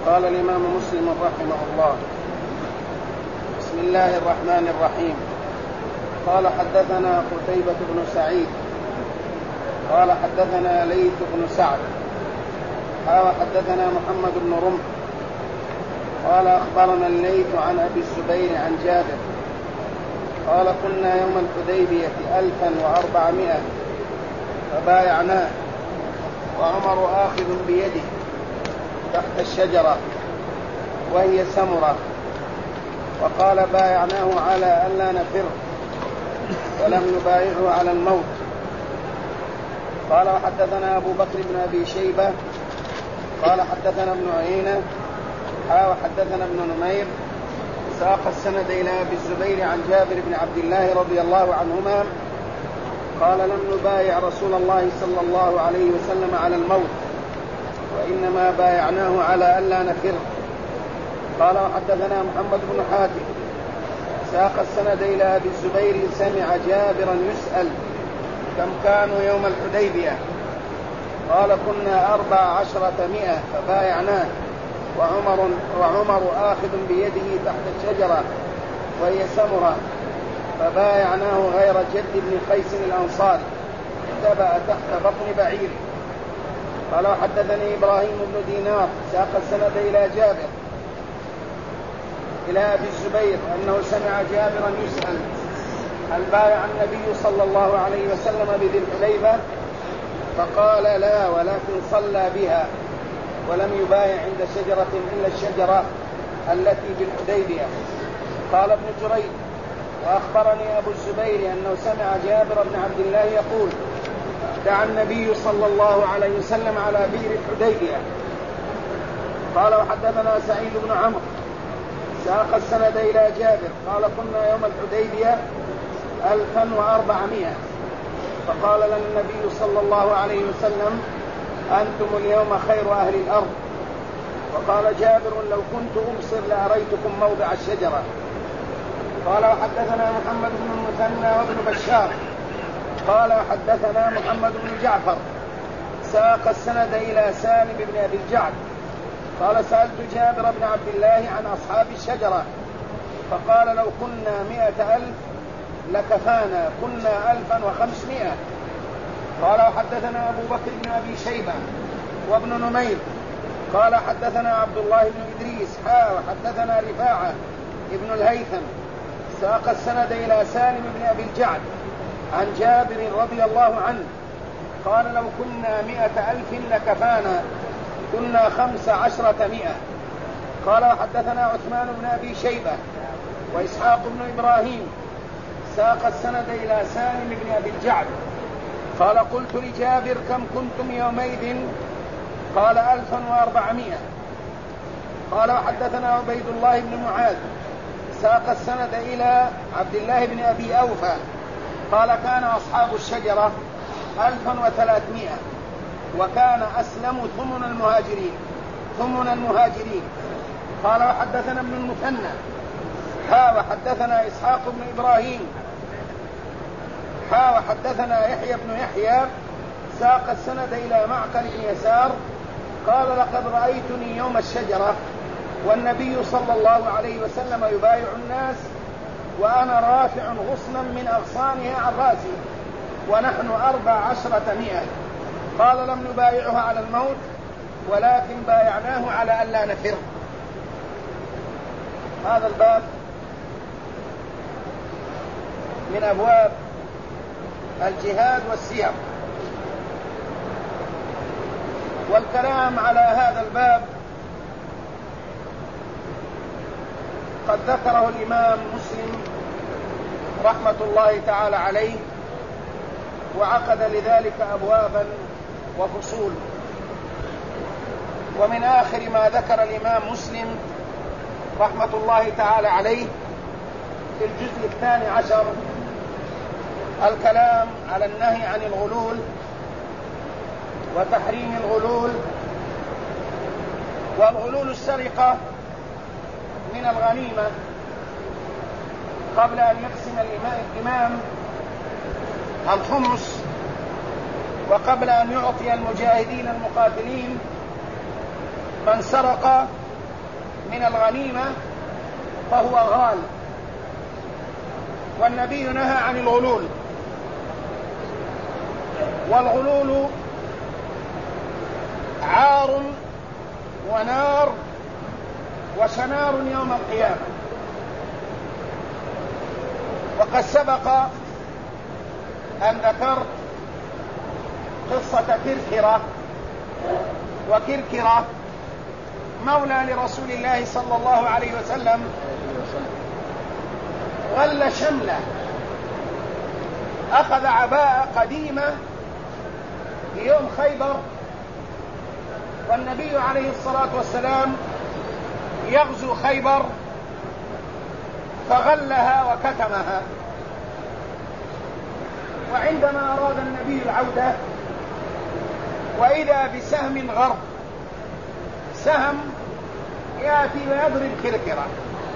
قال الإمام مسلم رحمه الله: بسم الله الرحمن الرحيم. قال حدثنا قتيبة بن سعيد قال حدثنا ليث بن سعد قال حدثنا محمد بن رمح قال أخبرنا الليث عن أبي الزبير عن جابر قال: كنا يوم الحديبية 1400 فبايعناه وعمر آخذ بيده تحت الشجرة وهي سمرة، وقال: بايعناه على ألا نفر ولم نبايعه على الموت. قال: وحدثنا أبو بكر بن أبي شيبة قال حدثنا ابن عيينة وحدثنا ابن نمير ساق السند إلى أبي الزبير عن جابر بن عبد الله رضي الله عنهما قال: لم نبايع رسول الله صلى الله عليه وسلم على الموت، وإنما بايعناه على ألا نفر. قال: وحدثنا محمد بن حاتم ساق السند إلى أبي الزبير سمع جابرا يسأل: كم كانوا يوم الحديبية؟ قال: كنا 1400 فبايعناه وعمر آخذ بيده تحت الشجرة وهي سمرة، فبايعناه غير جد بن قيس الأنصاري اتبع تحت بطن بعير. قال: وحدثني إبراهيم بن دينار ساق السند إلى جابر إلى أبي الزبير أنه سمع جابرا يسأل: هل بايع النبي صلى الله عليه وسلم بذي الحليفة؟ فقال: لا، ولكن صلى بها ولم يبايع عند شجرة إلا الشجرة التي بالحديبية. قال ابن جريج: وأخبرني أبو الزبير أنه سمع جابر بن عبد الله يقول: دعا النبي صلى الله عليه وسلم على بئر الحديبية. قال: وحدثنا سعيد بن عمرو ساق السند إلى جابر قال: كنا يوم الحديبية 1400 فقال لنا النبي صلى الله عليه وسلم: أنتم اليوم خير أهل الأرض. وقال جابر: لو كنت أبصر لأريتكم موضع الشجرة. قال: وحدثنا محمد بن المثنى وابن بشار قال: وحدثنا محمد بن جعفر ساق السند إلى سالم بن أبي الجعد قال: سألت جابر بن عبد الله عن أصحاب الشجرة فقال: لو كنا 100,000 لكفانا، كنا 1500. قال: وحدثنا أبو بكر بن أبي شيبة وابن نمير قال: حدثنا عبد الله بن إدريس وحدثنا رفاعة ابن الهيثم ساق السند إلى سالم بن أبي الجعد عن جابر رضي الله عنه قال: لو كنا 100,000 لكفانا، كنا 1500. قال: وحدثنا عثمان بن أبي شيبة وإسحاق بن إبراهيم ساق السند إلى سالم بن أبي الجعد قال: قلت لجابر: كم كنتم يومئذ؟ قال: 1400. قال: وحدثنا عبيد الله بن معاذ ساق السند إلى عبد الله بن أبي أوفى قال: كان أصحاب الشجرة 1300 وكان أسلم ثمن المهاجرين. قال: وحدثنا ابن المثنى وحدثنا إسحاق بن إبراهيم وحدثنا يحيى بن يحيى ساق السند إلى معقل بن يسار قال: لقد رأيتني يوم الشجرة والنبي صلى الله عليه وسلم يبايع الناس وأنا رافع غصنا من أغصانها عن رأسي ونحن 1400. قال: لم نبايعها على الموت ولكن بايعناه على ألا نفر. هذا الباب من أبواب الجهاد والسير، والكلام على هذا الباب قد ذكره الإمام مسلم رحمة الله تعالى عليه، وعقد لذلك أبوابا وفصول. ومن آخر ما ذكر الإمام مسلم رحمة الله تعالى عليه في الجزء 12 الكلام على النهي عن الغلول وتحريم الغلول. والغلول السرقة من الغنيمة قبل أن يقسم الإمام الخمس وقبل أن يعطي المجاهدين المقاتلين من سرق من الغنيمة فهو غال، والنبي نهى عن الغلول، والغلول عار ونار وشنار يوم القيامة. وقد سبق أن ذكرت قصة كركرة، وكركرة مولى لرسول الله صلى الله عليه وسلم غل شملة، أخذ عباءة قديمة في يوم خيبر، والنبي عليه الصلاة والسلام يغزو خيبر فغلها وكتمها. وعندما أراد النبي العودة وإذا بسهم غرب، سهم يأتي ويضرب كركرة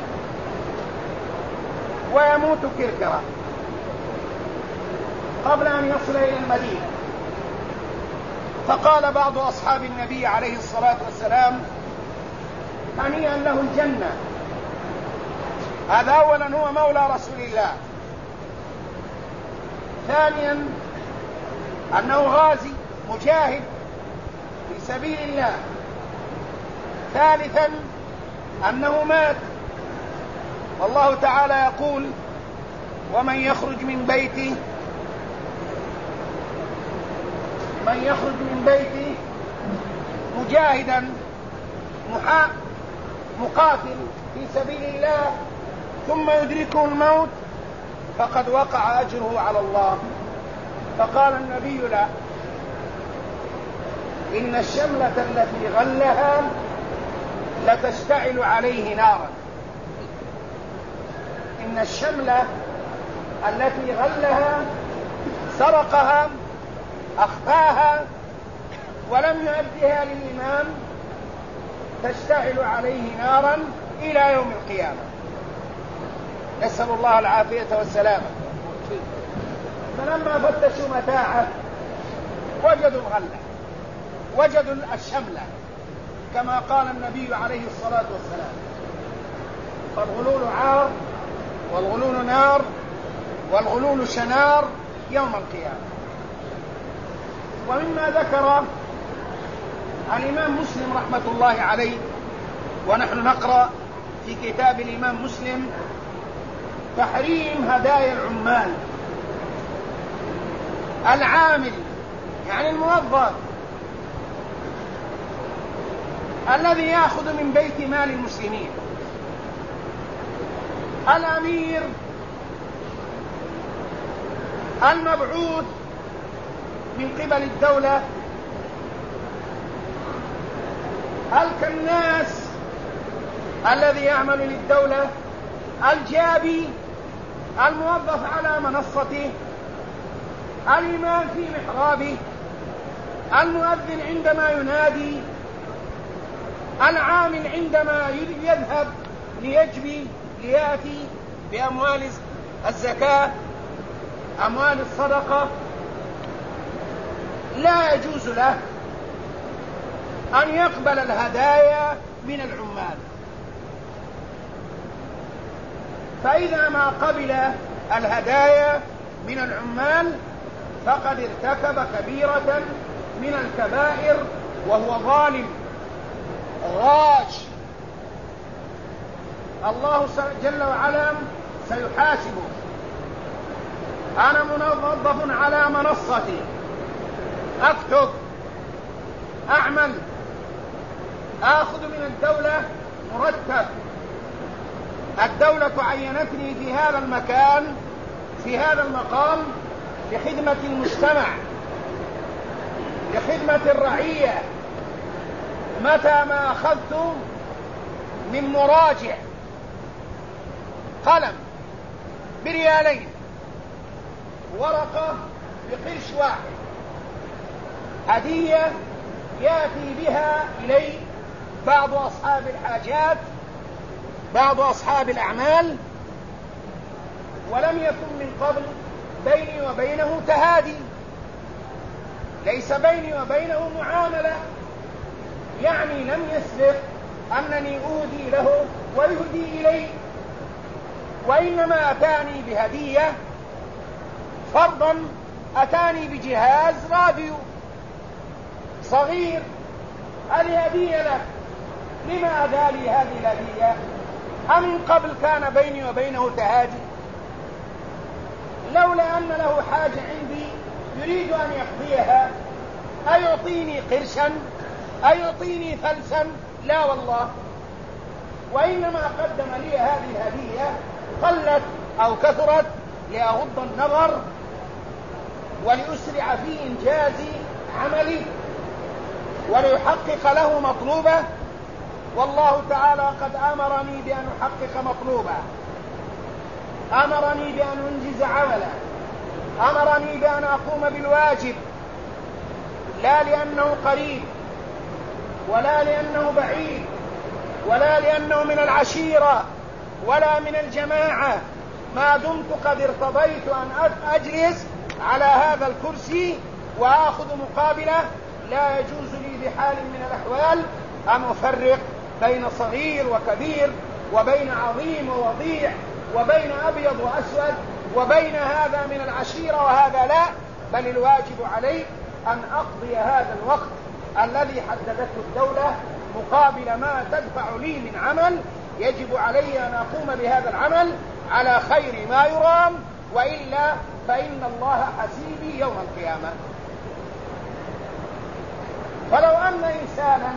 ويموت كركرة قبل أن يصل إلى المدينة. فقال بعض أصحاب النبي عليه الصلاة والسلام: هنيئا له الجنة. هذا أولا هو مولى رسول الله، ثانيا أنه غازي مجاهد في سبيل الله، ثالثا أنه مات، والله تعالى يقول: ومن يخرج من بيته مجاهدا مقاتل في سبيل الله ثم يدركه الموت فقد وقع أجره على الله. فقال النبي: لا، إن الشملة التي غلها لتشتعل عليه نارا. إن الشملة التي غلها سرقها أخفاها ولم يؤدها للإمام تشتعل عليه نارا إلى يوم القيامة، نسأل الله العافية والسلامة. فلما فتشوا متاعه وجدوا الغلة، وجدوا الشملة، كما قال النبي عليه الصلاة والسلام: فالغلول عار، والغلول نار، والغلول شنار يوم القيامة. ومما ذكر الإمام مسلم رحمة الله عليه، ونحن نقرأ في كتاب الإمام مسلم تحريم هدايا العمال. العامل يعني الموظف الذي يأخذ من بيت مال المسلمين، الأمير المبعوث من قبل الدولة، الكناس الذي يعمل للدولة، الجابي الموظف على منصته، الإمام في محرابه، المؤذن عندما ينادي، العامل عندما يذهب ليجبي ليأتي بأموال الزكاة، أموال الصدقة، لا يجوز له أن يقبل الهدايا من العمال. فإذا ما قبل الهدايا من العمال فقد ارتكب كبيرة من الكبائر، وهو ظالم غاش. الله جل وعلا سيحاسبه. أنا موظف على منصتي، أكتب، أعمل، آخذ من الدولة مرتب، الدولة عينتني في هذا المكان، في هذا المقام، لخدمة المجتمع، لخدمة الرعية. متى ما أخذت من مراجع قلم بريالين، ورقة بقرش واحد، هدية يأتي بها إلي بعض أصحاب الحاجات، بعض أصحاب الأعمال، ولم يكن من قبل بيني وبينه تهادي، ليس بيني وبينه معاملة، يعني لم يسبق أنني أودي له ويهدي إلي، وإنما أتاني بهدية. فرضا أتاني بجهاز راديو صغير، هذه هدية لك، لما أهدى لي هذه الهدية؟ أم قبل كان بيني وبينه تهادي؟ لولا أن له حاجة عندي يريد أن يقضيها، أيعطيني قرشا؟ أيعطيني فلسا؟ لا والله، وإنما قدم لي هذه الهدية قلت أو كثرت لأغض النظر ولأسرع في إنجاز عملي وليحقق له مطلوبه. والله تعالى قد أمرني بأن أحقق مطلوبه، أمرني بأن أنجز عملا، أمرني بأن أقوم بالواجب، لا لأنه قريب ولا لأنه بعيد ولا لأنه من العشيرة ولا من الجماعة، ما دمت قد ارتضيت أن أجلس على هذا الكرسي وآخذ مقابله، لا يجوز لي بحال من الأحوال أن أفرق بين صغير وكبير، وبين عظيم ووضيع، وبين أبيض وأسود، وبين هذا من العشيرة وهذا لا، بل الواجب علي أن أقضي هذا الوقت الذي حددته الدولة مقابل ما تدفع لي من عمل. يجب علي أن أقوم بهذا العمل على خير ما يرام، وإلا فإن الله حسيبي يوم القيامة. فلو أن إنسانا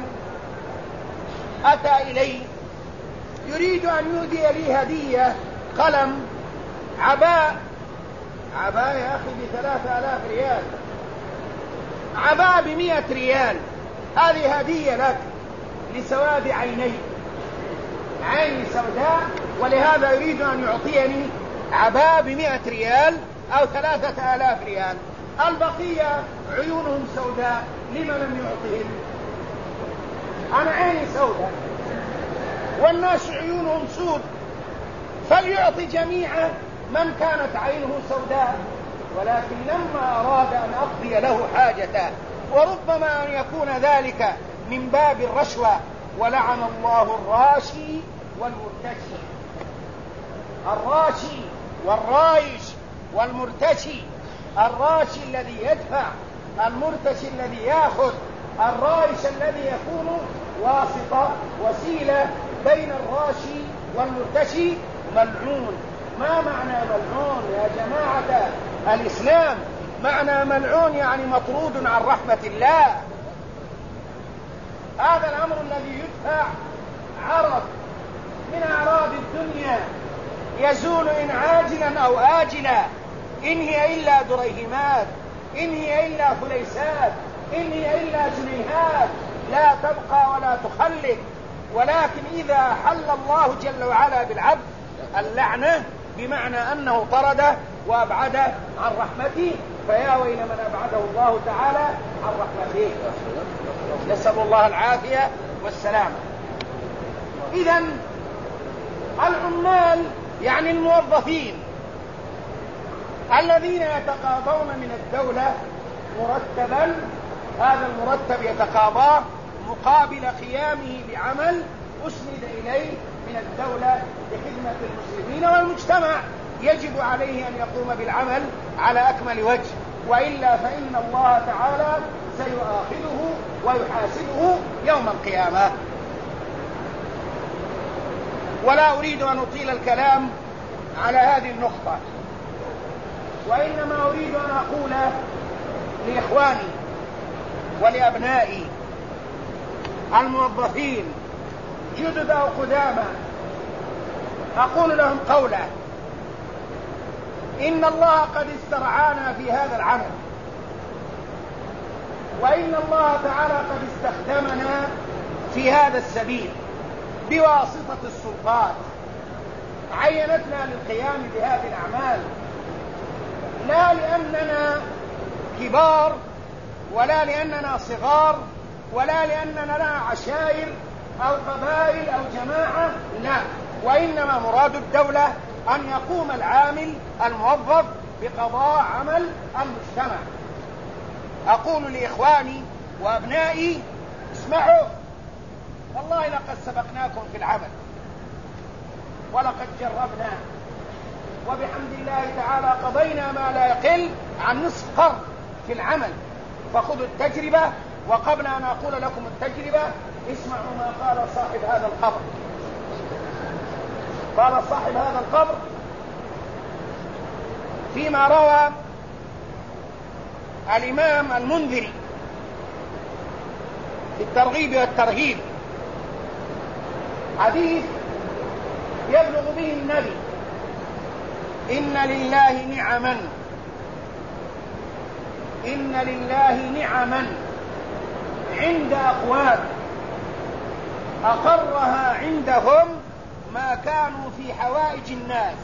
أتى إلي يريد أن يهدي لي هدية، قلم، عباء يا أخي ب3000 ريال، عباء ب100 ريال، هذه هدية لك لسواد عيني، عيني سوداء، ولهذا يريد أن يعطيني عباء ب100 ريال أو 3000 ريال. البقية عيونهم سوداء، لما لم يعطهم؟ أنا عيني سوداء والناس عيونهم سود، فليعطي جميع من كانت عينه سوداء. ولكن لما أراد أن أقضي له حاجته، وربما أن يكون ذلك من باب الرشوة، ولعن الله الراشي والمرتشي. الراشي والرايش والمرتشي، الراشي الذي يدفع، المرتشي الذي يأخذ، الرايش الذي يكون واسطة وسيلة بين الراشي والمرتشي، ملعون. ما معنى ملعون يا جماعة الإسلام؟ معنى ملعون يعني مطرود عن رحمة الله. هذا الأمر الذي يدفع عرض من أعراض الدنيا يزول إن عاجلا أو آجلا، إن هي إلا دريهمات، إن هي إلا فليسات، إن هي إلا جنيهات، لا تبقى ولا تخلد. ولكن إذا حل الله جل وعلا بالعبد اللعنة بمعنى أنه طرده وأبعده عن رحمته، فيا ويل من أبعده الله تعالى عن رحمته، نسأل الله العافية والسلامة. إذن العمال يعني الموظفين الذين يتقاضون من الدولة مرتبا، هذا المرتب يتقاضاه مقابل قيامه بعمل أسند إليه من الدولة لخدمة المسلمين والمجتمع، يجب عليه أن يقوم بالعمل على أكمل وجه، وإلا فإن الله تعالى سيؤاخذه ويحاسبه يوم القيامة. ولا أريد أن أطيل الكلام على هذه النقطة، وإنما أريد أن أقول لإخواني ولأبنائي الموظفين جدد أو قدامى، أقول لهم قولا: إن الله قد استرعانا في هذا العمل، وإن الله تعالى قد استخدمنا في هذا السبيل بواسطة السلطات، عينتنا للقيام بهذه الأعمال، لا لأننا كبار ولا لأننا صغار ولا لأننا لنا عشائر أو قبائل أو جماعة، لا، وإنما مراد الدولة أن يقوم العامل الموظف بقضاء عمل المجتمع. أقول لإخواني وأبنائي: اسمعوا، والله لقد سبقناكم في العمل ولقد جربنا، وبحمد الله تعالى قضينا ما لا يقل عن نصف قرن في العمل، فخذوا التجربة. وقبل أن أقول لكم التجربة اسمعوا ما قال صاحب هذا القبر. قال صاحب هذا القبر فيما روى الإمام المنذري في الترغيب والترهيب حديث يبلغ به النبي: إن لله نعما، إن لله نعما عند أقوام أقرها عندهم ما كانوا في حوائج الناس.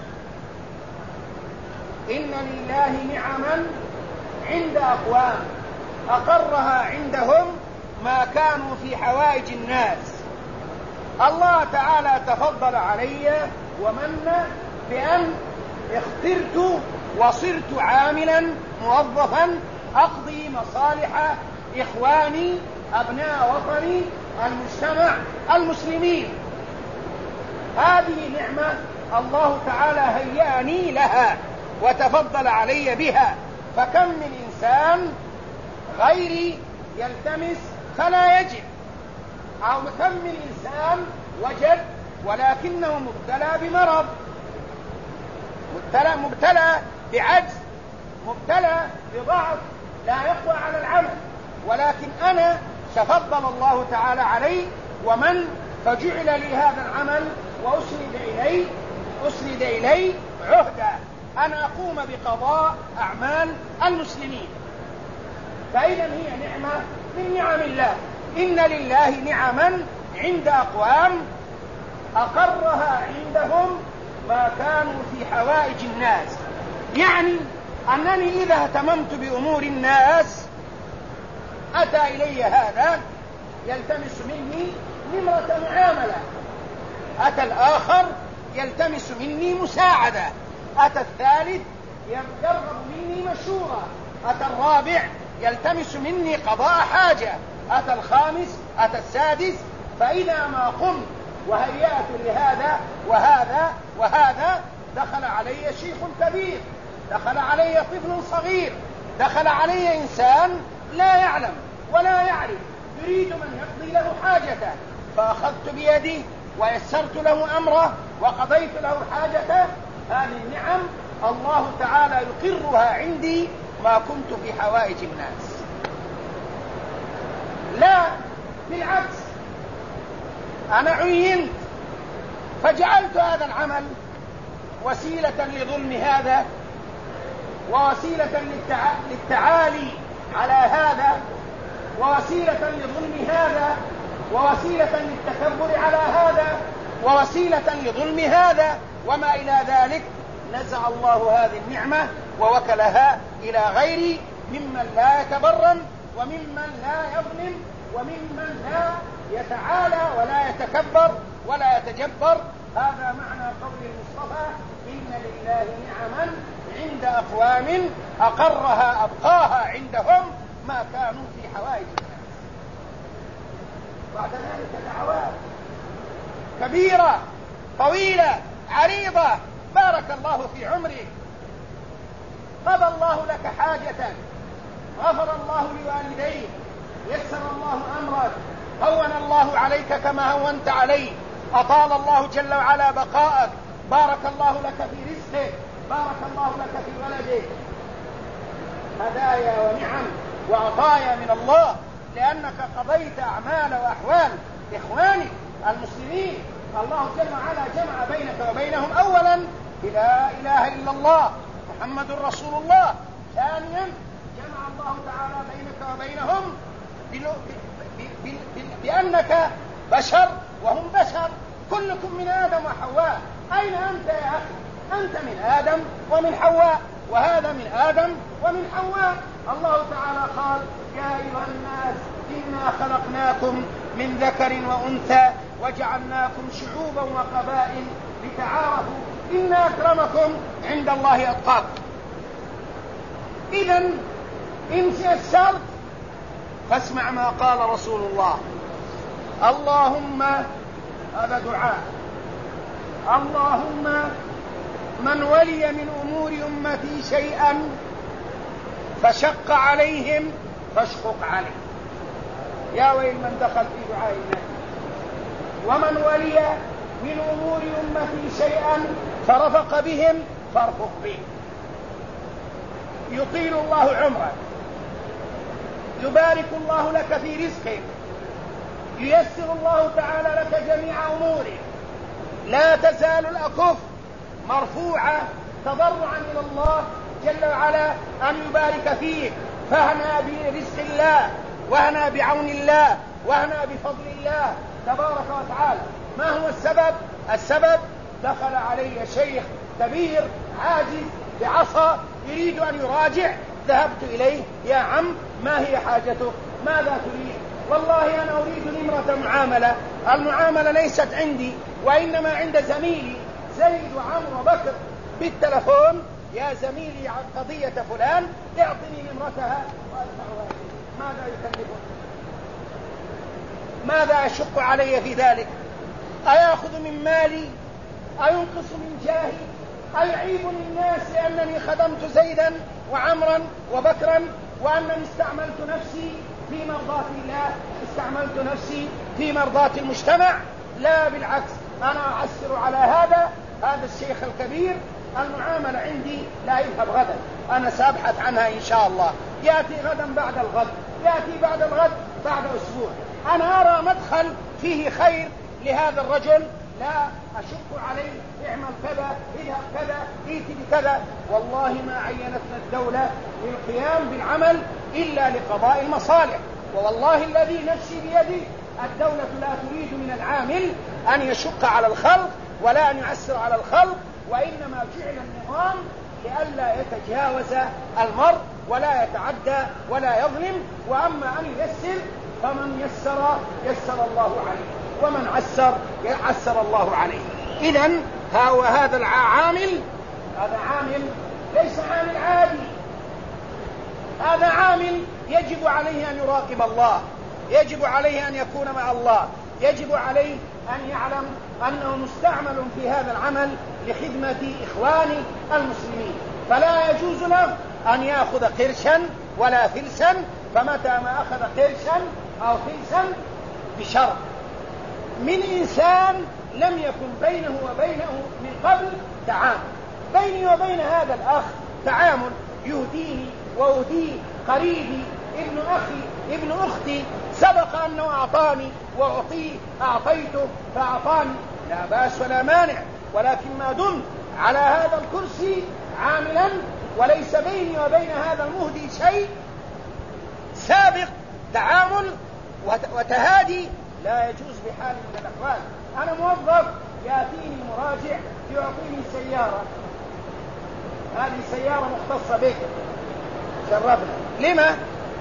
إن لله نعما عند أقوام أقرها عندهم ما كانوا في حوائج الناس. الله تعالى تفضل علي ومن بأن اخترت وصرت عاملا موظفا أقضي مصالح إخواني أبناء وطني المجتمع المسلمين. هذه نعمة الله تعالى هيأني لها وتفضل علي بها. فكم من إنسان غيري يلتمس فلا يجد، أو كم من إنسان وجد ولكنه مبتلى بمرض، مبتلى بعجز، مبتلى بضعف، لا يقوى على العمل، ولكن أنا تفضل الله تعالى علي ومن فجعل لي هذا العمل وأسند إلي عهدا أن أقوم بقضاء أعمال المسلمين. فإذا هي نعمة من نعم الله. إن لله نعما عند أقوام أقرها عندهم ما كانوا في حوائج الناس. يعني أنني إذا اهتممت بأمور الناس أتى إلي هذا يلتمس مني نمرة معاملة، أتى الآخر يلتمس مني مساعدة، أتى الثالث يرغب مني مشورة، أتى الرابع يلتمس مني قضاء حاجة، أتى الخامس، أتى السادس. فإذا ما قمت وهيأت لهذا وهذا وهذا دخل علي شيخ كبير، دخل علي طفل صغير، دخل علي إنسان لا يعلم ولا يعرف يريد من يقضي له حاجته، فأخذت بيده ويسرت له أمره وقضيت له حاجته. هذه النعم الله تعالى يقرها عندي ما كنت في حوائج الناس. لا، بالعكس، أنا عينت فجعلت هذا العمل وسيلة لظلم هذا، ووسيلة للتعالي على هذا، ووسيلة لظلم هذا، ووسيلة للتكبر على هذا، ووسيلة لظلم هذا، وما إلى ذلك. نزع الله هذه النعمة ووكلها إلى غيري ممن لا يتبرم وممن لا يظلم وممن لا يتعالى ولا يتكبر ولا يتجبر. هذا معنى قول المصطفى: إن لله نعما عند أقوام أقرها أبقاها عندهم ما كانوا في حوائج الناس. بعد ذلك دعوات كبيرة طويلة عريضة، بارك الله في عمرك، قضى الله لك حاجة، غفر الله لوالديك، يسر الله أمرك، هون الله عليك كما هونت عليه، أطال الله جل وعلا بقاءك، بارك الله لك في رزقك، بارك الله لك في ولدك. هدايا ونعم وعطايا من الله، لأنك قضيت أعمال وأحوال إخوانك المسلمين. الله جل وعلا جمع بينك وبينهم أولا لا إله إلا الله محمد رسول الله، ثانيا جمع الله تعالى بينك وبينهم بأنك بشر وهم بشر، كلكم من آدم وحواء. أين أنت يا أخي؟ أنت من آدم ومن حواء، وهذا من آدم ومن حواء. الله تعالى قال: يا أيها الناس إنا خلقناكم من ذكر وأنثى وجعلناكم شعوبا وقبائل لتعارفوا إن أكرمكم عند الله أتقاكم. إذن إن يسرت فاسمع ما قال رسول الله اللهم، هذا دعاء، اللهم من ولي من أمور أمتي شيئا فشق عليهم فاشقق عليه. يا ويل من دخل في دعاء النبي. ومن ولي من أمور أمتي شيئا فرفق بهم فارفق به. يطيل الله عمرك، يبارك الله لك في رزقك، ييسر الله تعالى لك جميع أمورك. لا تزال الأكف مرفوعة تضرعا إلى الله جل وعلا أن يبارك فيك. فهنا برزق الله، وهنا بعون الله، وهنا بفضل الله تبارك وتعالى. ما هو السبب؟ السبب دخل علي شيخ كبير عاجز بعصا يريد أن يراجع، ذهبت إليه: يا عم ما هي حاجتك؟ ماذا تريد؟ والله أنا أريد نمرة معاملة. المعاملة ليست عندي وإنما عند زميلي زيد وعمر وبكر بالتلفون: يا زميلي عن قضية فلان اعطني نمرتها وأدفعها إليك. ماذا يكلفني؟ ماذا أشق علي في ذلك؟ أيأخذ من مالي؟ أينقص من جاهي؟ أيعيبني الناس لأنني خدمت زيدا وعمرا وبكرا وأنني استعملت نفسي في مرضاة الله، استعملت نفسي في مرضاة المجتمع؟ لا، بالعكس، أنا أعسر على هذا الشيخ الكبير. المعاملة عندي لا يذهب غدا، أنا سأبحث عنها إن شاء الله. يأتي غدا بعد الغد، يأتي بعد الغد بعد أسبوع. أنا أرى مدخل فيه خير لهذا الرجل، لا أشق عليه: اعمل كذا، اذهب كذا، ائت بكذا. والله ما عينتنا الدولة للقيام بالعمل إلا لقضاء المصالح. ووالله الذي نفسي بيدي الدولة لا تريد من العامل أن يشق على الخلق ولا أن يعسر على الخلق، وإنما جعل النظام لئلا يتجاوز المرء ولا يتعدى ولا يظلم. وأما أن ييسر فمن يسر يسر الله عليه، ومن عسر عسر الله عليه. إذن هذا العامل، هذا عامل ليس عامل عادي، هذا عامل يجب عليه أن يراقب الله، يجب عليه أن يكون مع الله، يجب عليه أن يعلم أنه مستعمل في هذا العمل لخدمة إخوان المسلمين. فلا يجوز له أن يأخذ قرشا ولا فلسا. فمتى ما أخذ قرشا أو فلسا بشرط من إنسان لم يكن بينه وبينه من قبل تعامل، بيني وبين هذا الأخ تعامل، يهديني وأهديه، قريبي، ابن أخي، ابن أختي، سبق أنه أعطاني وأعطيه، أعطيته فأعطاني، لا بأس ولا مانع. ولكن ما دمت على هذا الكرسي عاملا وليس بيني وبين هذا المهدي شيء سابق تعامل وتهادي، لا يجوز بحال من الأحوال. أنا موظف يأتيني مراجع يعطيني سيارة، هذه سيارة مختصة بك، شرفنا. لما؟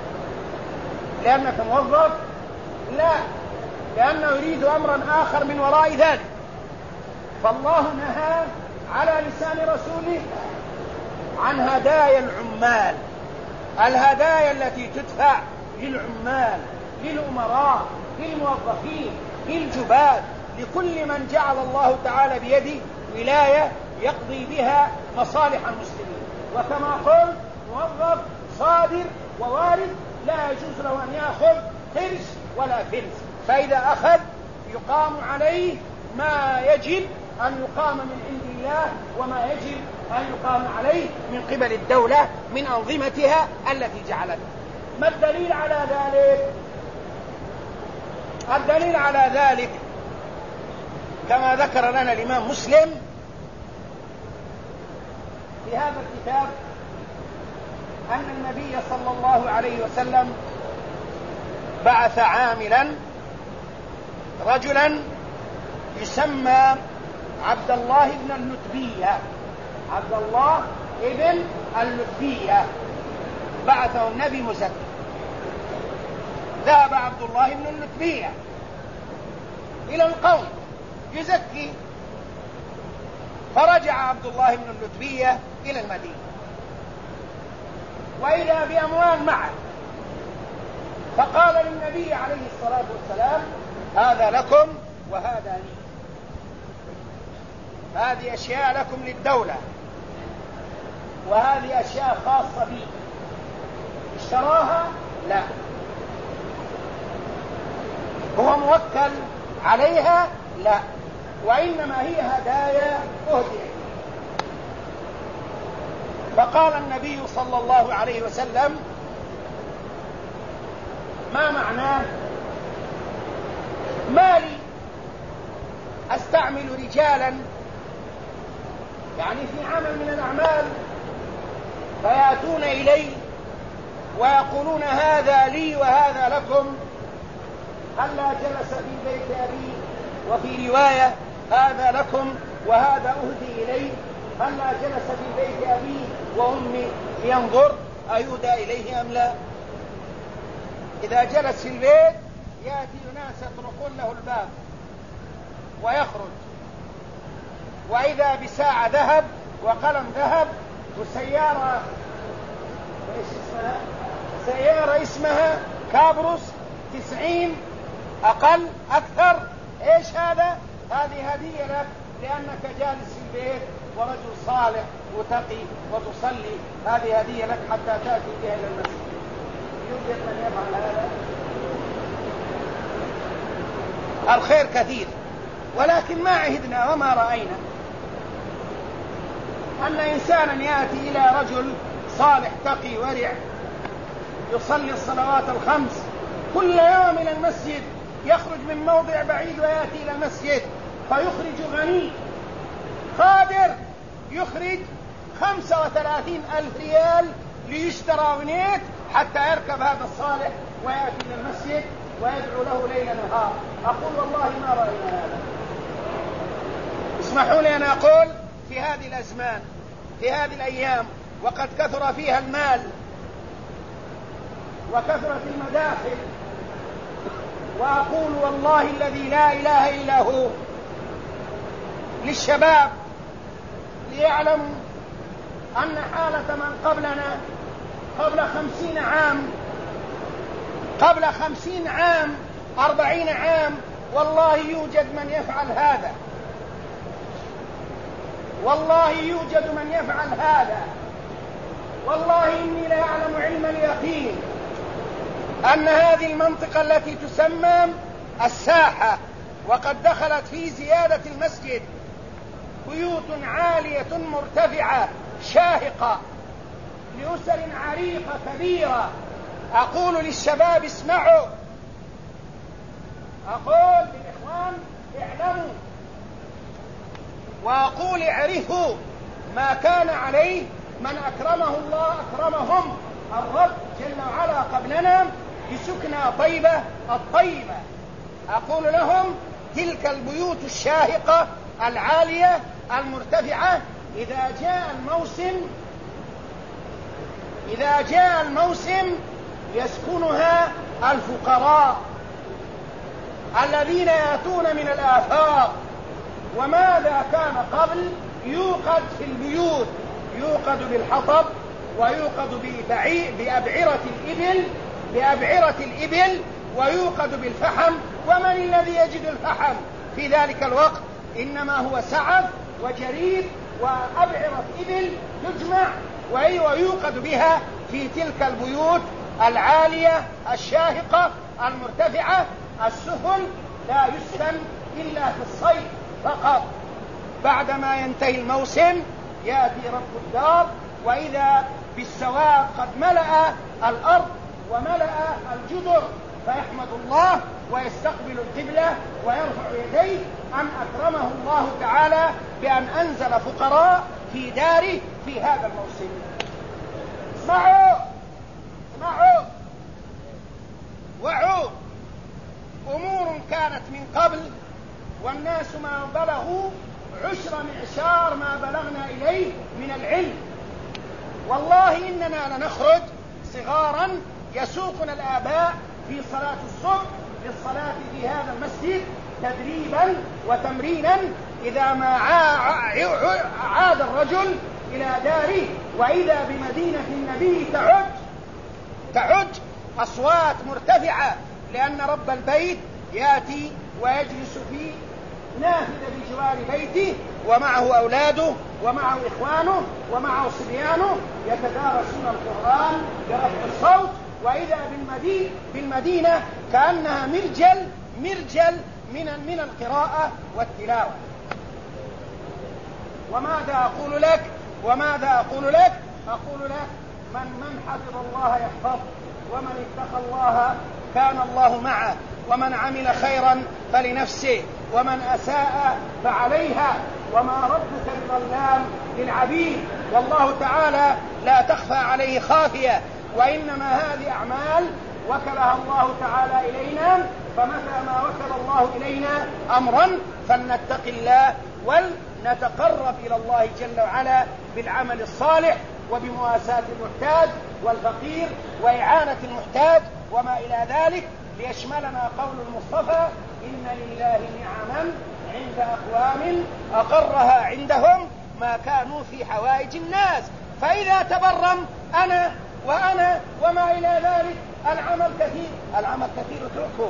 لأنك موظف؟ لا، لأنه يريد أمرا آخر من وراء ذلك. فالله نهى على لسان رسوله عن هدايا العمال، الهدايا التي تدفع للعمال، للأمراء، للموظفين، للجباد، لكل من جعل الله تعالى بيده ولاية يقضي بها مصالح المسلمين. وكما قلت موظف صادر ووارد لا يجوز له أن يأخذ قرش ولا فلس، فإذا أخذ يقام عليه ما يجب أن يقام من عند الله وما يجب أن يقام عليه من قبل الدولة من أنظمتها التي جعلتها. ما الدليل على ذلك؟ الدليل على ذلك كما ذكر لنا الإمام مسلم في هذا الكتاب أن النبي صلى الله عليه وسلم بعث عاملا رجلا يسمى عبد الله بن اللتبية، عبد الله ابن اللتبية، بعثه النبي مزكي. ذهب عبد الله بن اللتبية إلى القوم يزكي، فرجع عبد الله بن اللتبية إلى المدينة وإذا بأموال معه، فقال للنبي عليه الصلاة والسلام: هذا لكم وهذا لي، هذه أشياء لكم للدولة وهذه أشياء خاصة بي. اشتراها؟ لا، هو موكل عليها؟ لا، وإنما هي هدايا أهديت. فقال النبي صلى الله عليه وسلم: ما معناه؟ ما لي أستعمل رجالا يعني في عمل من الأعمال فيأتون إلي ويقولون هذا لي وهذا لكم، هلا جلس في بيت أبي، وفي رواية هذا لكم وهذا أهدي إلي، هلا جلس في بيت أبي وأمي لينظر أيهدى إليه أم لا. إذا جلس في البيت يأتي ناس يطرقون له الباب ويخرج، وإذا بساعة ذهب وقلم ذهب وسيارة سيارة اسمها كابروس 90 أقل أكثر، إيش هذا؟ هذه هدية لك لأنك جالس في البيت ورجل صالح وتقي وتصلي، هذه هدية لك حتى تأتي بها إلى المسجد. يوجد من يفعل هذا؟ الخير كثير، ولكن ما عهدنا وما رأينا أن إنسانا يأتي إلى رجل صالح تقي ورع يصلي الصلوات الخمس كل يوم إلى المسجد، يخرج من موضع بعيد ويأتي إلى المسجد، فيخرج غني قادر يخرج 35,000 ريال ليشترى ونيت حتى يركب هذا الصالح ويأتي إلى المسجد ويدعو له ليل نهار. أقول والله ما رأينا هذا. اسمحوا لي أن أقول في هذه الأزمان في هذه الأيام وقد كثر فيها المال وكثرت المداخل، وأقول والله الذي لا إله إلا هو للشباب ليعلموا أن حالة من قبلنا قبل 50 عام 40 عام والله يوجد من يفعل هذا، والله يوجد من يفعل هذا. والله إني لا أعلم علم اليقين أن هذه المنطقة التي تسمى الساحة وقد دخلت في زيادة المسجد بيوت عالية مرتفعة شاهقة لأسر عريقة كبيرة. أقول للشباب اسمعوا، أقول للإخوان اعلموا، وأقول اعرفوا ما كان عليه من أكرمه الله أكرمهم الرب جل وعلا قبلنا بسكنى طيبة الطيبة. أقول لهم تلك البيوت الشاهقة العالية المرتفعة إذا جاء الموسم يسكنها الفقراء الذين يأتون من الآفاق. وماذا كان قبل؟ يوقد في البيوت، يوقد بالحطب ويوقد بأبعرة الإبل ويوقد بالفحم. ومن الذي يجد الفحم في ذلك الوقت؟ إنما هو سعف وجريد وأبعرة إبل تجمع ويوقد بها في تلك البيوت العالية الشاهقة المرتفعة. السفن لا يسكن إلا في الصيف فقط، بعدما ينتهي الموسم يأتي رب الدار وإذا بالسواد قد ملأ الأرض وملأ الجدر، فيحمد الله ويستقبل القبلة ويرفع يديه أن أكرمه الله تعالى بأن أنزل فقراء في داره في هذا الموسم. اسمعوا وعوا، أمور كانت من قبل والناس ما بلغوا 10 معشار ما بلغنا إليه من العلم. والله إننا لنخرج صغارا يسوقنا الآباء في صلاة الصبح للصلاة في هذا المسجد تدريبا وتمرينا. إذا ما عاد الرجل إلى داره وإذا بمدينة النبي تعج أصوات مرتفعة، لأن رب البيت يأتي ويجلس في نافذة بجوار بيته ومعه أولاده ومعه إخوانه ومعه صبيانه يتدارسون القرآن برفع الصوت، وإذا بالمدينة كأنها مرجل من القراءة والتلاوة. وماذا أقول لك؟ أقول لك من حفظ الله يحفظ، ومن اتقى الله كان الله معه، ومن عمل خيرا فلنفسه، ومن أساء فعليها، وما ربك بظلام للعبيد، والله تعالى لا تخفى عليه خافية، وإنما هذه أعمال وكلها الله تعالى إلينا، فمتى ما وكل الله إلينا أمرا فلنتق الله ولنتقرب إلى الله جل وعلا بالعمل الصالح وبمواساة المحتاج والفقير وإعانة المحتاج وما إلى ذلك، ليشملنا قول المصطفى: إن لله نعما عند أقوام أقرها عندهم ما كانوا في حوائج الناس. فإذا تبرم أنا وأنا وما إلى ذلك العمل كثير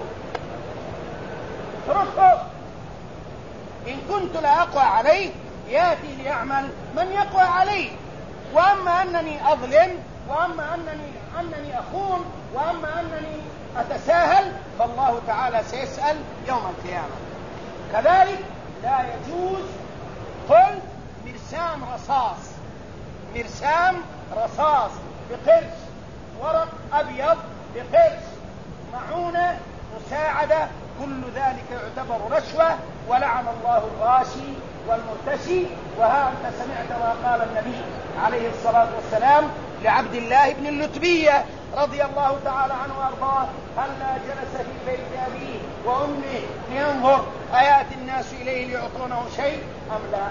اتركه. إن كنت لا أقوى عليه يأتي ليعمل من يقوى عليه، وأما أنني أظلم، وأما أنني أخون، وأما أنني أتساهل، فالله تعالى سيسأل يوم القيامة. كذلك لا يجوز قل مرسام رصاص بقرش، ورق أبيض بقرش، معونة، مساعدة، كل ذلك يعتبر رشوة، ولعن الله الراشي والمرتشي. وها أنت سمعت ما قال النبي عليه الصلاة والسلام لعبد الله بن اللتبية رضي الله تعالى عنه وأرضاه: هلا جلس في بيت أبيه وأمه لينظر أيأتي الناس إليه ليعطونه شيء أم لا؟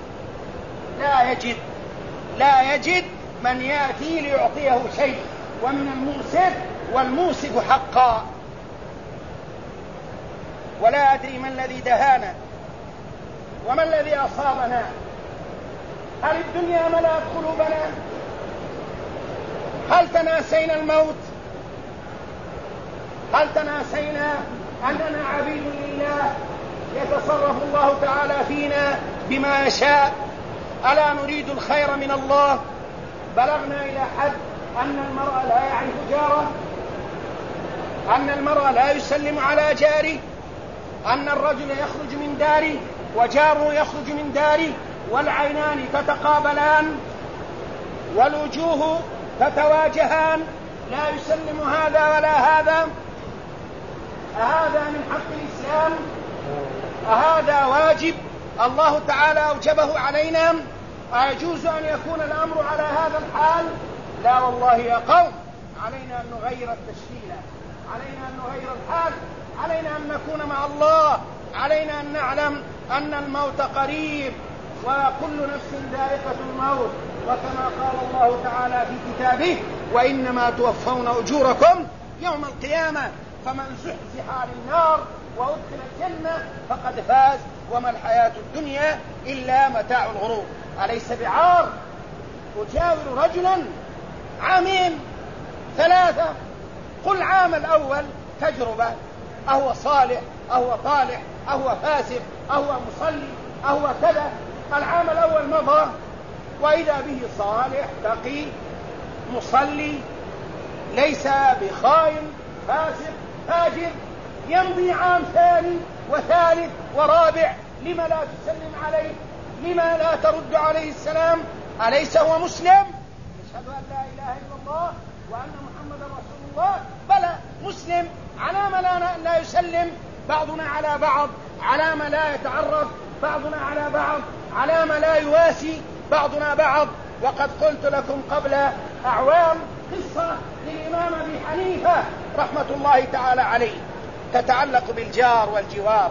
لا يجد من يأتي ليعطيه شيء، ومن والموسف حقا. ولا أدري ما الذي دهانا وما الذي أصابنا. هل الدنيا ملأت قلوبنا؟ هل تناسينا الموت؟ هل تناسينا أننا عبيد لله يتصرف الله تعالى فينا بما يشاء؟ ألا نريد الخير من الله؟ بلغنا إلى حد أن المرء لا يعرف جاره، أن المرء لا يسلم على جاره، أن الرجل يخرج من داره وجاره يخرج من داره، والعينان تتقابلان والوجوه تتواجهان، لا يسلم هذا ولا هذا. أهذا من حق الإسلام؟ أهذا واجب الله تعالى أوجبه علينا؟ أيجوز أن يكون الأمر على هذا الحال؟ لا والله يا قوم، علينا أن نغير التشكيل، علينا أن نغير الحال، علينا أن نكون مع الله، علينا أن نعلم أن الموت قريب، وكل نفس ذائقة الموت، وكما قال الله تعالى في كتابه: وإنما توفون أجوركم يوم القيامة، فمن زحزح عن النار وأدخل الجنة فقد فاز، وما الحياة الدنيا إلا متاع الغرور. أليس بعار أجاور رجلا عامين 3؟ قل عام الأول تجربة، أهو صالح، أهو طالح، أهو فاسق، أهو مصلي، أهو كذا. العام الأول مضى وإذا به صالح تقي مصلي ليس بخائن فاسق فاجر. يمضي عام ثاني وثالث ورابع، لما لا تسلم عليه؟ لما لا ترد عليه السلام؟ أليس هو مسلم؟ يشهد أن لا إله إلا الله وأن محمدا رسول الله؟ بلى مسلم. على ما لا يسلم بعضنا على بعض، على ما لا يتعرف بعضنا على بعض، على ما لا يواسي بعضنا بعض. وقد قلت لكم قبل أعوام قصة للإمام أبي حنيفة رحمة الله تعالى عليه تتعلق بالجار والجوار.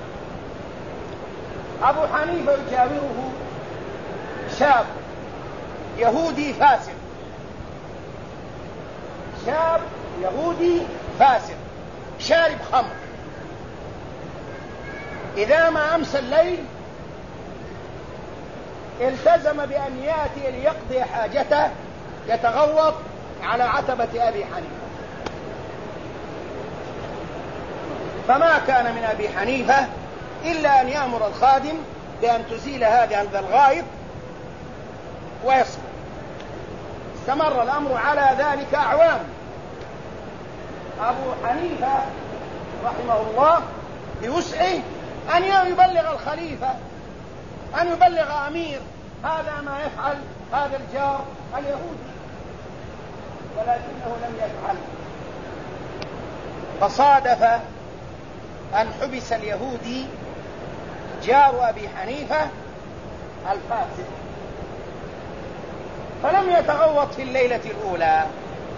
أبو حنيفة يجاوره شاب يهودي فاسق، شاب يهودي فاسق شارب خمر. إذا ما أمسى الليل التزم بأن يأتي ليقضي حاجته، يتغوط على عتبة أبي حنيفة. فما كان من أبي حنيفة إلا أن يأمر الخادم بأن تزيل هذا الغائط ويصبر. استمر الأمر على ذلك أعوام. أبو حنيفة رحمه الله بوسعه أن يبلغ الخليفة، أن يبلغ أمير هذا ما يفعل هذا الجار اليهودي، ولكنه لم يفعل. فصادف أن حبس اليهودي جار أبي حنيفة الفاسد، فلم يتغوط في الليلة الأولى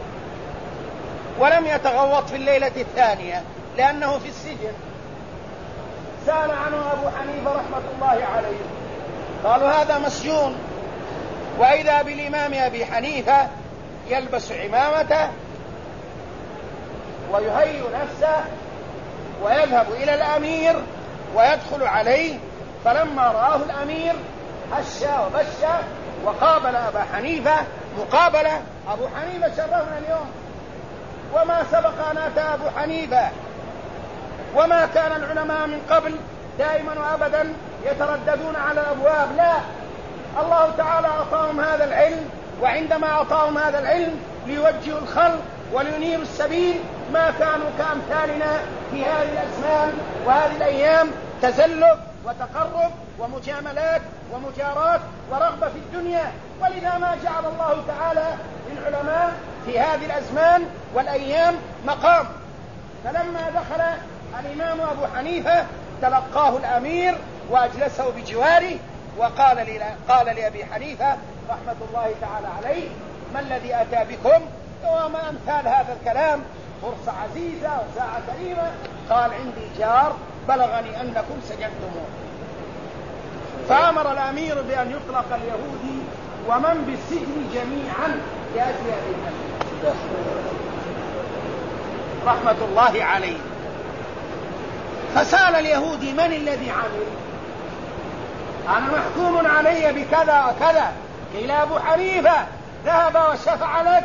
ولم يتغوط في الليلة الثانية لأنه في السجن. سأل عنه أبو حنيفة رحمة الله عليه، قالوا هذا مسجون. وإذا بالإمام أبي حنيفة يلبس عمامته ويهيئ نفسه ويذهب إلى الأمير ويدخل عليه. فلما رآه الأمير هش وبش وقابل أبا حنيفة مقابلة. أبو حنيفة شرفنا اليوم، وما سبق أن أتى أبو حنيفة، وما كان العلماء من قبل دائما وأبدا يترددون على الأبواب. لا، الله تعالى أعطاهم هذا العلم، وعندما أعطاهم هذا العلم ليوجهوا الخلق ولينيروا السبيل ما كانوا كأمثالنا في هذه الأزمان وهذه الأيام، تزلف وتقرب ومجاملات ومجارات ورغبة في الدنيا. ولذا ما جعل الله تعالى للعلماء في هذه الأزمان والأيام مقام. فلما دخل الإمام أبو حنيفة تلقاه الأمير وأجلسه بجواره وقال لأبي حنيفة رحمة الله تعالى عليه: ما الذي أتى بكم؟ وما أمثال هذا الكلام؟ فرصة عزيزة وساعة كريمة. قال: عندي جار بلغني أنكم سجنتموه. فأمر الأمير بأن يطلق اليهودي ومن بالسجن جميعا لأجل أبي حنيفة رحمة الله عليه. فسأل اليهودي: من الذي عمل؟ أنا محكوم علي بكذا وكذا. قيل: أبو حنيفة ذهب وشفع لك.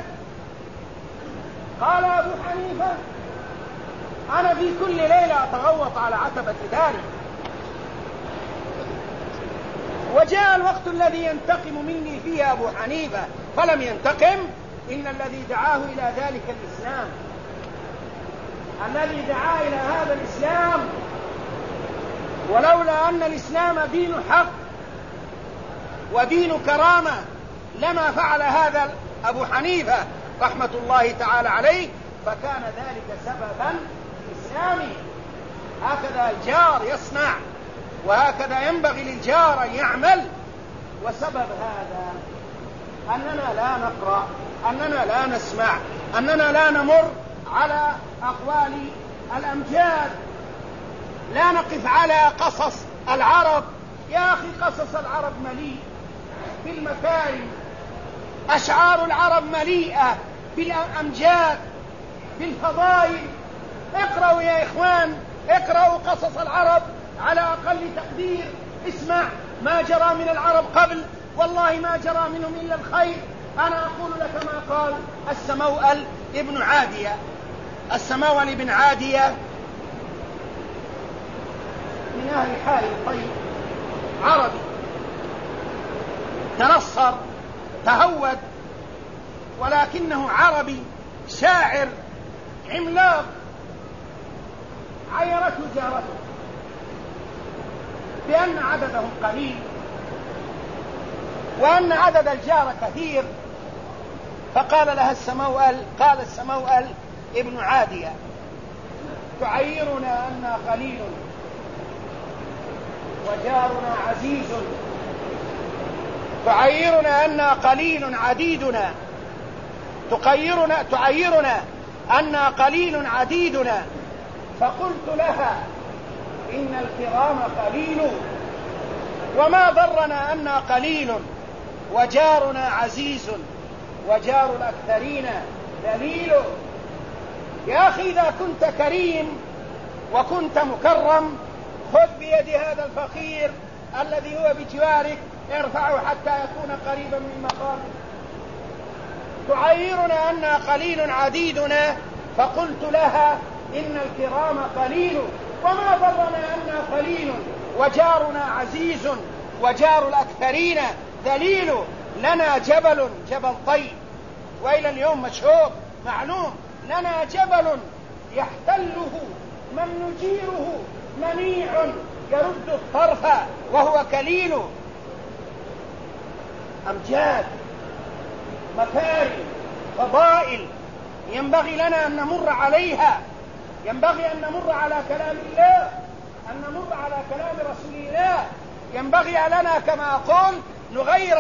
قال أبو حنيفة: أنا في كل ليلة أتغوط على عتبة داري، وجاء الوقت الذي ينتقم مني فيه أبو حنيفة فلم ينتقم. إن الذي دعاه إلى ذلك الإسلام، الذي دعاه إلى هذا الإسلام، ولولا أن الإسلام دين حق ودين كرامة لما فعل هذا أبو حنيفة رحمة الله تعالى عليه، فكان ذلك سببا في إسلامه. هكذا الجار يصنع، وهكذا ينبغي للجار أن يعمل. وسبب هذا أننا لا نقرأ، أننا لا نسمع، أننا لا نمر على أقوال الأمجاد، لا نقف على قصص العرب. يا أخي قصص العرب مليء بالمكارم، أشعار العرب مليئة بالأمجاد بالفضائل. اقرأوا يا إخوان، اقرأوا قصص العرب على أقل تقدير. اسمع ما جرى من العرب قبل، والله ما جرى منهم إلا الخير. أنا أقول لك ما قال السموأل ابن عادية. السموأل ابن عادية من أهل حائل طيب، عربي تنصر تهود، ولكنه عربي شاعر عملاق. عيرته جارته بأن عددهم قليل وأن عدد الجار كثير. فقال لها السموأل، قال السموأل ابن عادية: تعيرنا أننا قليل وجارنا عزيز، تعيرنا أننا قليل عديدنا، تعيرنا أننا قليل عديدنا. فقلت لها: إن الكرام قليل، وما ضرنا أننا قليل وجارنا عزيز، وجار الأكثرين دليل. يا أخي إذا كنت كريم وكنت مكرم، خذ بيد هذا الفقير الذي هو بجوارك، ارفعه حتى يكون قريبا من مقامك. تعيرنا أننا قليل عديدنا. فقلت لها: إن الكرام قليل، وما ضرنا أننا قليل وجارنا عزيز وجار الأكثرين ذليل. لنا جبل طي، وإلى اليوم مشهور معلوم، لنا جبل يحتله من نجيره منيع يرد الطرف وهو كليل. أمجاد، مكارم، فضائل ينبغي لنا أن نمر عليها، ينبغي أن نمر على كلام الله، أن نمر على كلام رسول الله. ينبغي لنا كما أقول نغير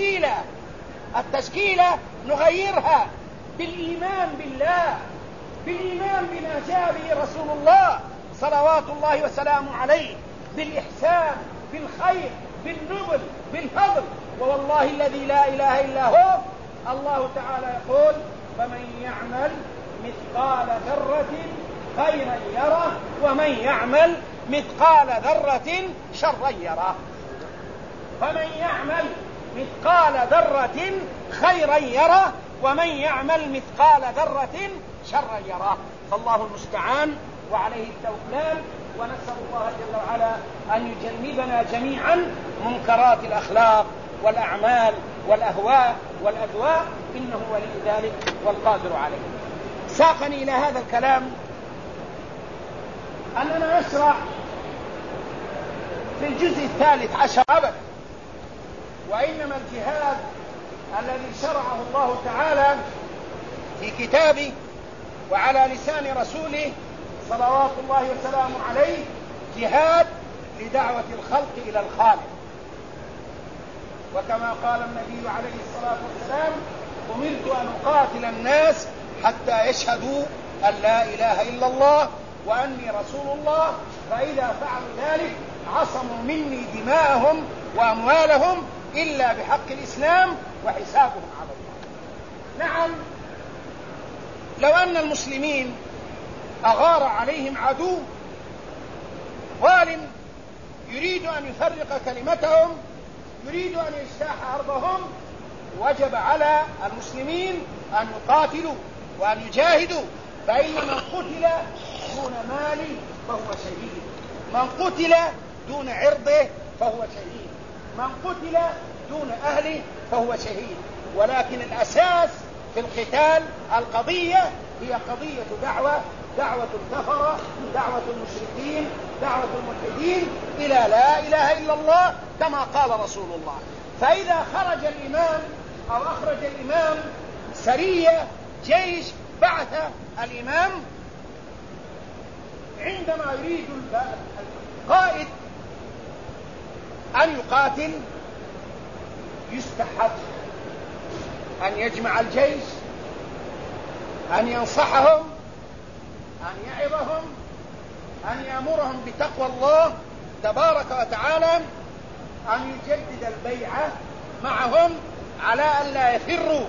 التشكيلة نغيرها بالإيمان بالله، بالإيمان بما جاء به رسول الله صلوات الله وسلامه عليه، بالإحسان، بالخير، بالنبل، بالفضل. ووالله الذي لا إله إلا هو الله تعالى يقول: فمن يعمل مثقال ذرة خيرا يره ومن يعمل مثقال ذرة شرا يره. فمن يعمل مثقال ذرة خيرا يره ومن يعمل مثقال ذرة شرا يره. فالله المستعان وعليه التوكلان، ونسأل الله جل وعلا أن يجنبنا جميعا منكرات الأخلاق والأعمال والأهواء والأذواق، إنه ولي ذلك والقادر عليه. ساقني إلى هذا الكلام أننا نشرع في الجزء 13 أبدا، وإنما الجهاد الذي شرعه الله تعالى في كتابه وعلى لسان رسوله صلوات الله وسلامه عليه جهاد لدعوة الخلق إلى الخالق. وكما قال النبي عليه الصلاة والسلام: أمرت أن أقاتل الناس حتى يشهدوا أن لا إله إلا الله وأني رسول الله، فإذا فعلوا ذلك عصموا مني دماءهم وأموالهم إلا بحق الإسلام وحسابهم على الله. نعم، لو أن المسلمين أغار عليهم عدو ظالم يريد أن يفرق كلمتهم، يريد أن يجتاح أرضهم، وجب على المسلمين أن يقاتلوا وأن يجاهدوا. فإن من قتل دون مال فهو شهيد، من قتل دون عرضه فهو شهيد، من قتل دون أهله فهو شهيد. ولكن الأساس في القتال القضية هي قضية دعوة الكفرة، دعوة المشركين، دعوة الملحدين إلى لا إله إلا الله كما قال رسول الله. فإذا خرج الإمام أو أخرج الإمام سرية جيش، بعث الإمام عندما يريد القائد أن يقاتل يستحب أن يجمع الجيش، أن ينصحهم، أن يعظهم، أن يأمرهم بتقوى الله تبارك وتعالى، أن يجدد البيعة معهم على أن لا يفروا،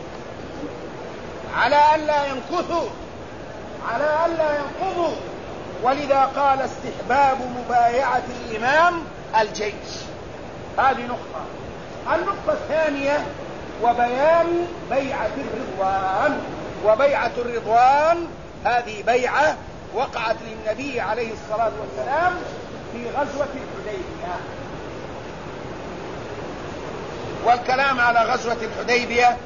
على أن لا ينكثوا، على أن لا ينقضوا. ولذا قال: استحباب مبايعة الإمام الجيش. هذه نقطة. النقطة الثانية: وبيان بيعة الرضوان. وبيعة الرضوان هذه بيعة وقعت للنبي عليه الصلاة والسلام في غزوة الحديبية. والكلام على غزوة الحديبية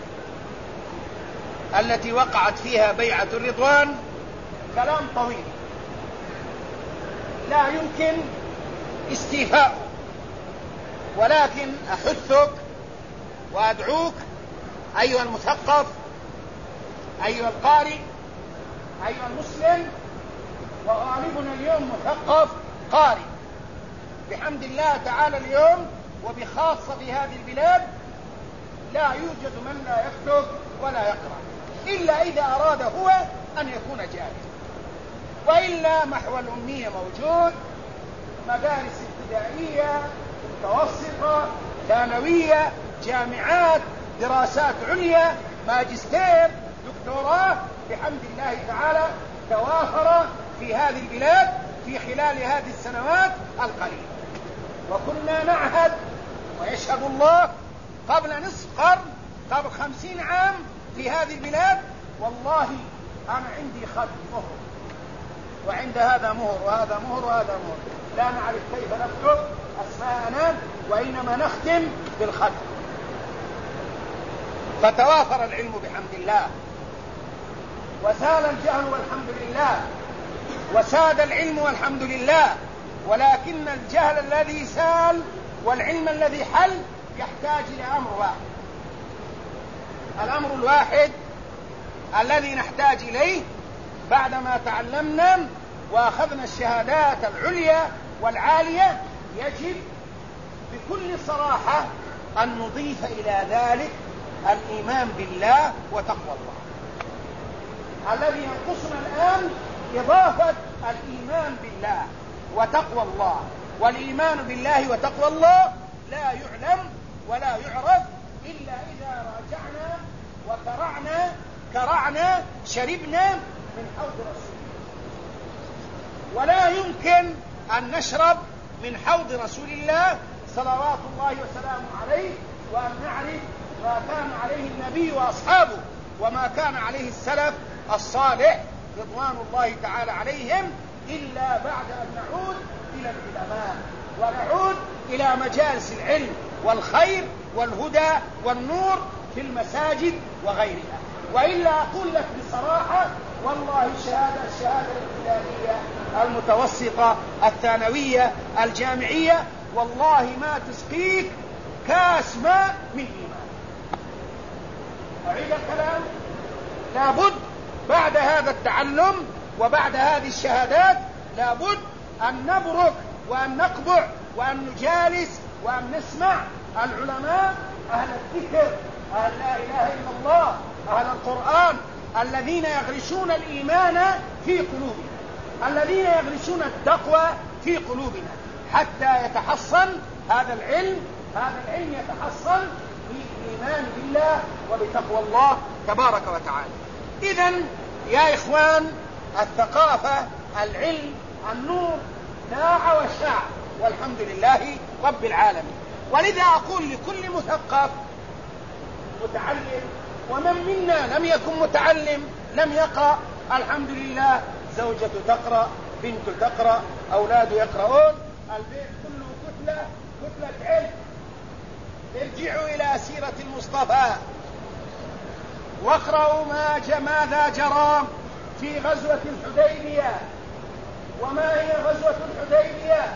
التي وقعت فيها بيعة الرضوان كلام طويل لا يمكن استيفاؤه، ولكن أحثك وأدعوك أيها المثقف، أيها القارئ، أيها المسلم، وغالبنا اليوم مثقف قارئ بحمد الله تعالى اليوم، وبخاصة في هذه البلاد لا يوجد من لا يكتب ولا يقرأ إلا إذا أراد هو أن يكون جاهلا، وإلا محو الأمية موجود، مدارس ابتدائية، متوسطة، ثانوية، جامعات، دراسات عليا، ماجستير، دكتوراه، بحمد الله تعالى توافر في هذه البلاد في خلال هذه السنوات القليلة. وكنا نعهد ويشهد الله قبل نصف قرن، قبل 50 عام في هذه البلاد، والله أنا عندي خط مهر وعند هذا مهر وهذا مهر وهذا مهر، لا نعرف كيف نكتب أسماءنا وإنما نختم بالختم. فتوافر العلم بحمد الله، وزال الجهل والحمد لله، وساد العلم والحمد لله. ولكن الجهل الذي سال والعلم الذي حل يحتاج إلى أمر واحد. الأمر الواحد الذي نحتاج إليه بعدما تعلمنا وأخذنا الشهادات العليا والعالية، يجب بكل صراحة أن نضيف إلى ذلك الإيمان بالله وتقوى الله. الذي ينقصنا الآن إضافة الإيمان بالله وتقوى الله. والإيمان بالله وتقوى الله لا يعلم ولا يعرف إلا إذا راجعنا وكرعنا شربنا من حوض رسول الله. ولا يمكن أن نشرب من حوض رسول الله صلوات الله وسلامه عليه وأن نعرف ما كان عليه النبي وأصحابه وما كان عليه السلف الصالح رضوان الله تعالى عليهم إلا بعد أن نعود إلى العلماء ونعود إلى مجالس العلم والخير والهدى والنور في المساجد وغيرها. وإلا أقول لك بصراحة والله الشهادة الابتدائية المتوسطة الثانوية الجامعية والله ما تسقيك كاس ماء من إيمان. أعيد الكلام، لابد بعد هذا التعلم وبعد هذه الشهادات لابد أن نبرك وأن نقبع وأن نجالس وأن نسمع العلماء أهل الذكر، أهل لا إله إلا الله، أهل القرآن، الذين يغرسون الإيمان في قلوبنا، الذين يغرسون التقوى في قلوبنا حتى يتحصن هذا العلم يتحصن بالإيمان بالله وبتقوى الله تبارك وتعالى. إذن يا إخوان، الثقافة، العلم، النور ناع وشاع والحمد لله رب العالمين. ولذا أقول لكل مثقف متعلم، ومن منا لم يكن متعلم لم يقرأ، الحمد لله، زوجته تقرأ، بنته تقرأ، أولاده يقرؤون، البيت كله كتلة علم. ارجعوا إلى سيرة المصطفى واقرأوا ماذا جرى في غزوة الحديبية. وما هي غزوة الحديبية؟